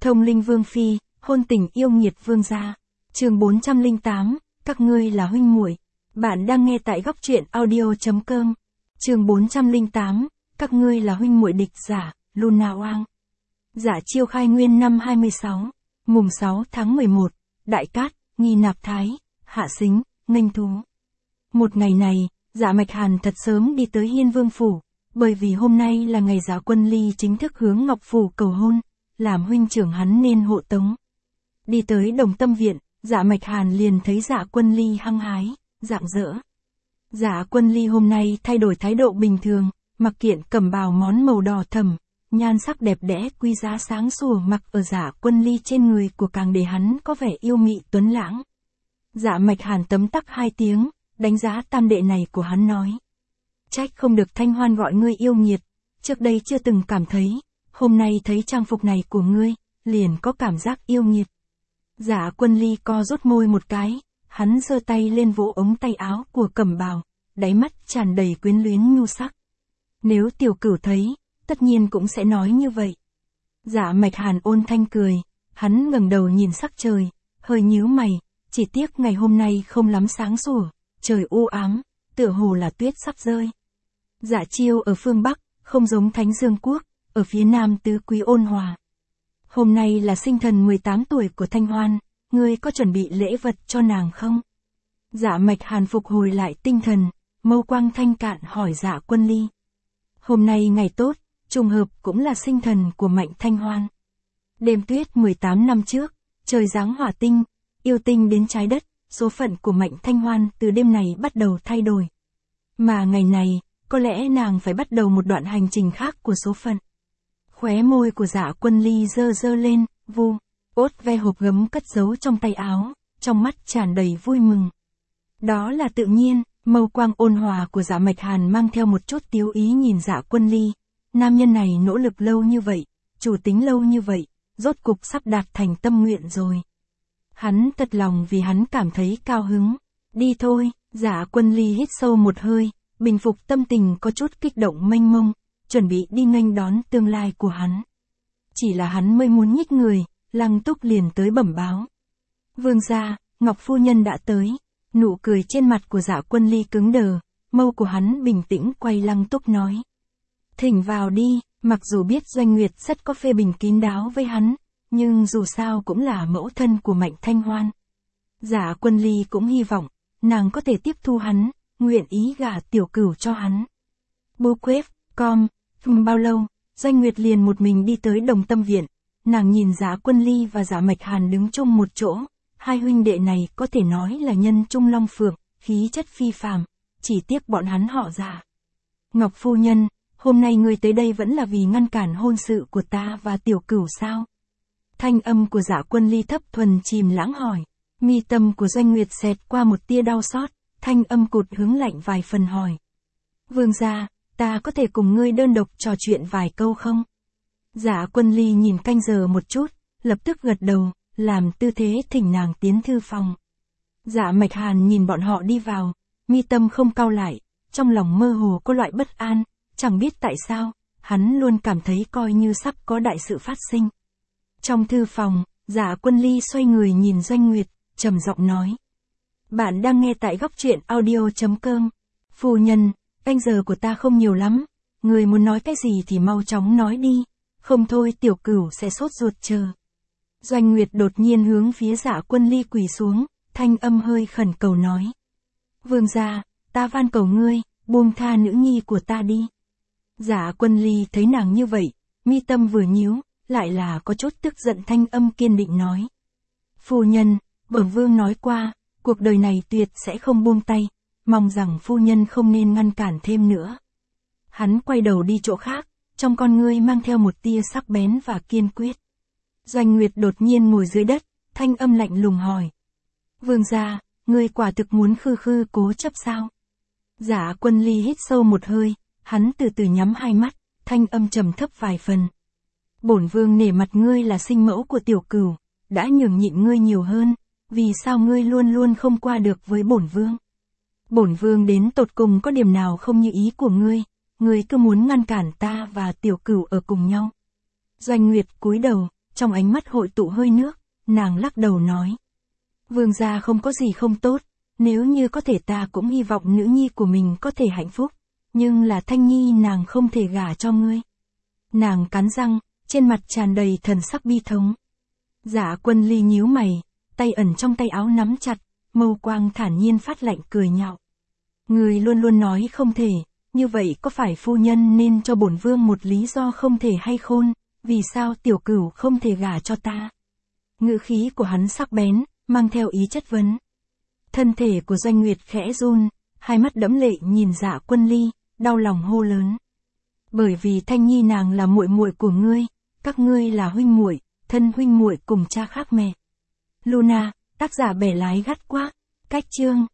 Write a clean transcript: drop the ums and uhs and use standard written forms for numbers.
Thông linh vương phi, hôn tình yêu nghiệt vương gia. Chương 408, các ngươi là huynh muội. Bạn đang nghe tại góc truyện audio.com. Chương 408, các ngươi là huynh muội. Địch giả, Luna Oang. Giả chiêu khai nguyên năm 26, mùng 6 tháng 11, Đại Cát, Nghi Nạp Thái, Hạ Xính, Nghênh Thú. Một ngày này, Dạ Mạch Hàn thật sớm đi tới Hiên Vương phủ, bởi vì hôm nay là ngày Dạ Quân Ly chính thức hướng Ngọc phủ cầu hôn, làm huynh trưởng hắn nên hộ tống. Đi tới Đồng Tâm viện, Dạ Mạch Hàn liền thấy Dạ Quân Ly hăng hái, rạng rỡ. Dạ Quân Ly hôm nay thay đổi thái độ bình thường, mặc kiện cẩm bào món màu đỏ thẫm, nhan sắc đẹp đẽ quý giá sáng sủa mặc ở Dạ Quân Ly trên người của càng để hắn có vẻ yêu mị tuấn lãng. Dạ Mạch Hàn tấm tắc hai tiếng, đánh giá tam đệ này của hắn nói: trách không được Thanh Hoan gọi ngươi yêu nghiệt, trước đây chưa từng cảm thấy, hôm nay thấy trang phục này của ngươi, liền có cảm giác yêu nghiệt. Dạ Quân Ly co rút môi một cái, hắn giơ tay lên vỗ ống tay áo của cẩm bào, đáy mắt tràn đầy quyến luyến nhu sắc. Nếu tiểu cửu thấy, tất nhiên cũng sẽ nói như vậy. Dạ Mạch Hàn ôn thanh cười, hắn ngẩng đầu nhìn sắc trời, hơi nhíu mày, chỉ tiếc ngày hôm nay không lắm sáng sủa, trời u ám, tựa hồ là tuyết sắp rơi. Dạ chiêu ở phương Bắc, không giống Thánh Dương Quốc, ở phía Nam tứ quý ôn hòa. Hôm nay là sinh thần 18 tuổi của Thanh Hoan, ngươi có chuẩn bị lễ vật cho nàng không? Dạ Mạch Hàn phục hồi lại tinh thần, mâu quang thanh cạn hỏi Dạ Quân Ly. Hôm nay ngày tốt, trùng hợp cũng là sinh thần của Mạnh Thanh Hoan. Đêm tuyết 18 năm trước, trời giáng hỏa tinh, yêu tinh đến trái đất, số phận của Mạnh Thanh Hoan từ đêm này bắt đầu thay đổi. Mà ngày này, có lẽ nàng phải bắt đầu một đoạn hành trình khác của số phận. Khóe môi của Dạ Quân Ly dơ dơ lên, vu, ốt ve hộp gấm cất giấu trong tay áo, trong mắt tràn đầy vui mừng. Đó là tự nhiên, mâu quang ôn hòa của Dạ Mạch Hàn mang theo một chút tiếu ý nhìn Dạ Quân Ly. Nam nhân này nỗ lực lâu như vậy, chủ tính lâu như vậy, rốt cục sắp đạt thành tâm nguyện rồi. Hắn thật lòng vì hắn cảm thấy cao hứng. Đi thôi, Dạ Quân Ly hít sâu một hơi, bình phục tâm tình có chút kích động mênh mông, chuẩn bị đi nghênh đón tương lai của hắn. Chỉ là hắn mới muốn nhích người, Lăng Túc liền tới bẩm báo. Vương gia, Ngọc phu nhân đã tới. Nụ cười trên mặt của Dạ Quân Ly cứng đờ, mâu của hắn bình tĩnh quay Lăng Túc nói: thỉnh vào đi. Mặc dù biết Doanh Nguyệt rất có phê bình kín đáo với hắn, nhưng dù sao cũng là mẫu thân của Mạnh Thanh Hoan. Dạ Quân Ly cũng hy vọng, nàng có thể tiếp thu hắn, nguyện ý gả tiểu cửu cho hắn. Bố quếp, không bao lâu, Doanh Nguyệt liền một mình đi tới Đồng Tâm viện. Nàng nhìn Dạ Quân Ly và Dạ Mạch Hàn đứng chung một chỗ, hai huynh đệ này có thể nói là nhân trung long phượng, khí chất phi phàm, chỉ tiếc bọn hắn họ Dạ. Ngọc phu nhân, hôm nay ngươi tới đây vẫn là vì ngăn cản hôn sự của ta và tiểu cửu sao? Thanh âm của Dạ Quân Ly thấp thuần chìm lãng hỏi. Mi tâm của Doanh Nguyệt xẹt qua một tia đau xót, thanh âm cụt hướng lạnh vài phần hỏi: vương gia, ta có thể cùng ngươi đơn độc trò chuyện vài câu không? Dạ Quân Ly nhìn canh giờ một chút, lập tức gật đầu, làm tư thế thỉnh nàng tiến thư phòng. Dạ Mạch Hàn nhìn bọn họ đi vào, mi tâm không cau lại, trong lòng mơ hồ có loại bất an, chẳng biết tại sao, hắn luôn cảm thấy coi như sắp có đại sự phát sinh. Trong thư phòng, Dạ Quân Ly xoay người nhìn Doanh Nguyệt, trầm giọng nói: bạn đang nghe tại góc truyện audio.com. Phu nhân, canh giờ của ta không nhiều lắm, người muốn nói cái gì thì mau chóng nói đi, không thôi tiểu cửu sẽ sốt ruột chờ. Doanh Nguyệt đột nhiên hướng phía Dạ Quân Ly quỳ xuống, thanh âm hơi khẩn cầu nói: vương gia, ta van cầu ngươi, buông tha nữ nhi của ta đi. Dạ Quân Ly thấy nàng như vậy, mi tâm vừa nhíu, lại là có chút tức giận, thanh âm kiên định nói: phu nhân, bổn vương nói qua, cuộc đời này tuyệt sẽ không buông tay, mong rằng phu nhân không nên ngăn cản thêm nữa. Hắn quay đầu đi chỗ khác, trong con ngươi mang theo một tia sắc bén và kiên quyết. Doanh Nguyệt đột nhiên ngồi dưới đất, thanh âm lạnh lùng hỏi: vương gia, ngươi quả thực muốn khư cố chấp sao? Dạ Quân Ly hít sâu một hơi, hắn từ từ nhắm hai mắt, thanh âm trầm thấp vài phần. Bổn vương nể mặt ngươi là sinh mẫu của tiểu cửu, đã nhường nhịn ngươi nhiều hơn, vì sao ngươi luôn luôn không qua được với bổn vương? Bổn vương đến tột cùng có điểm nào không như ý của ngươi cứ muốn ngăn cản ta và tiểu cửu ở cùng nhau. Doanh Nguyệt cúi đầu, trong ánh mắt hội tụ hơi nước, nàng lắc đầu nói. Vương gia không có gì không tốt, nếu như có thể ta cũng hy vọng nữ nhi của mình có thể hạnh phúc, nhưng là Thanh Nhi nàng không thể gả cho ngươi. Nàng cắn răng, trên mặt tràn đầy thần sắc bi thống. Dạ Quân Ly nhíu mày, tay ẩn trong tay áo nắm chặt, mâu quang thản nhiên phát lạnh cười nhạo. Ngươi luôn luôn nói không thể, như vậy có phải phu nhân nên cho bổn vương một lý do không thể hay khôn, vì sao tiểu cửu không thể gả cho ta? Ngữ khí của hắn sắc bén, mang theo ý chất vấn. Thân thể của Doanh Nguyệt khẽ run, hai mắt đẫm lệ nhìn Dạ Quân Ly, đau lòng hô lớn. Bởi vì Thanh Nhi nàng là muội muội của ngươi, các ngươi là huynh muội, thân huynh muội cùng cha khác mẹ. Luna, tác giả bẻ lái gắt quá, cách chương.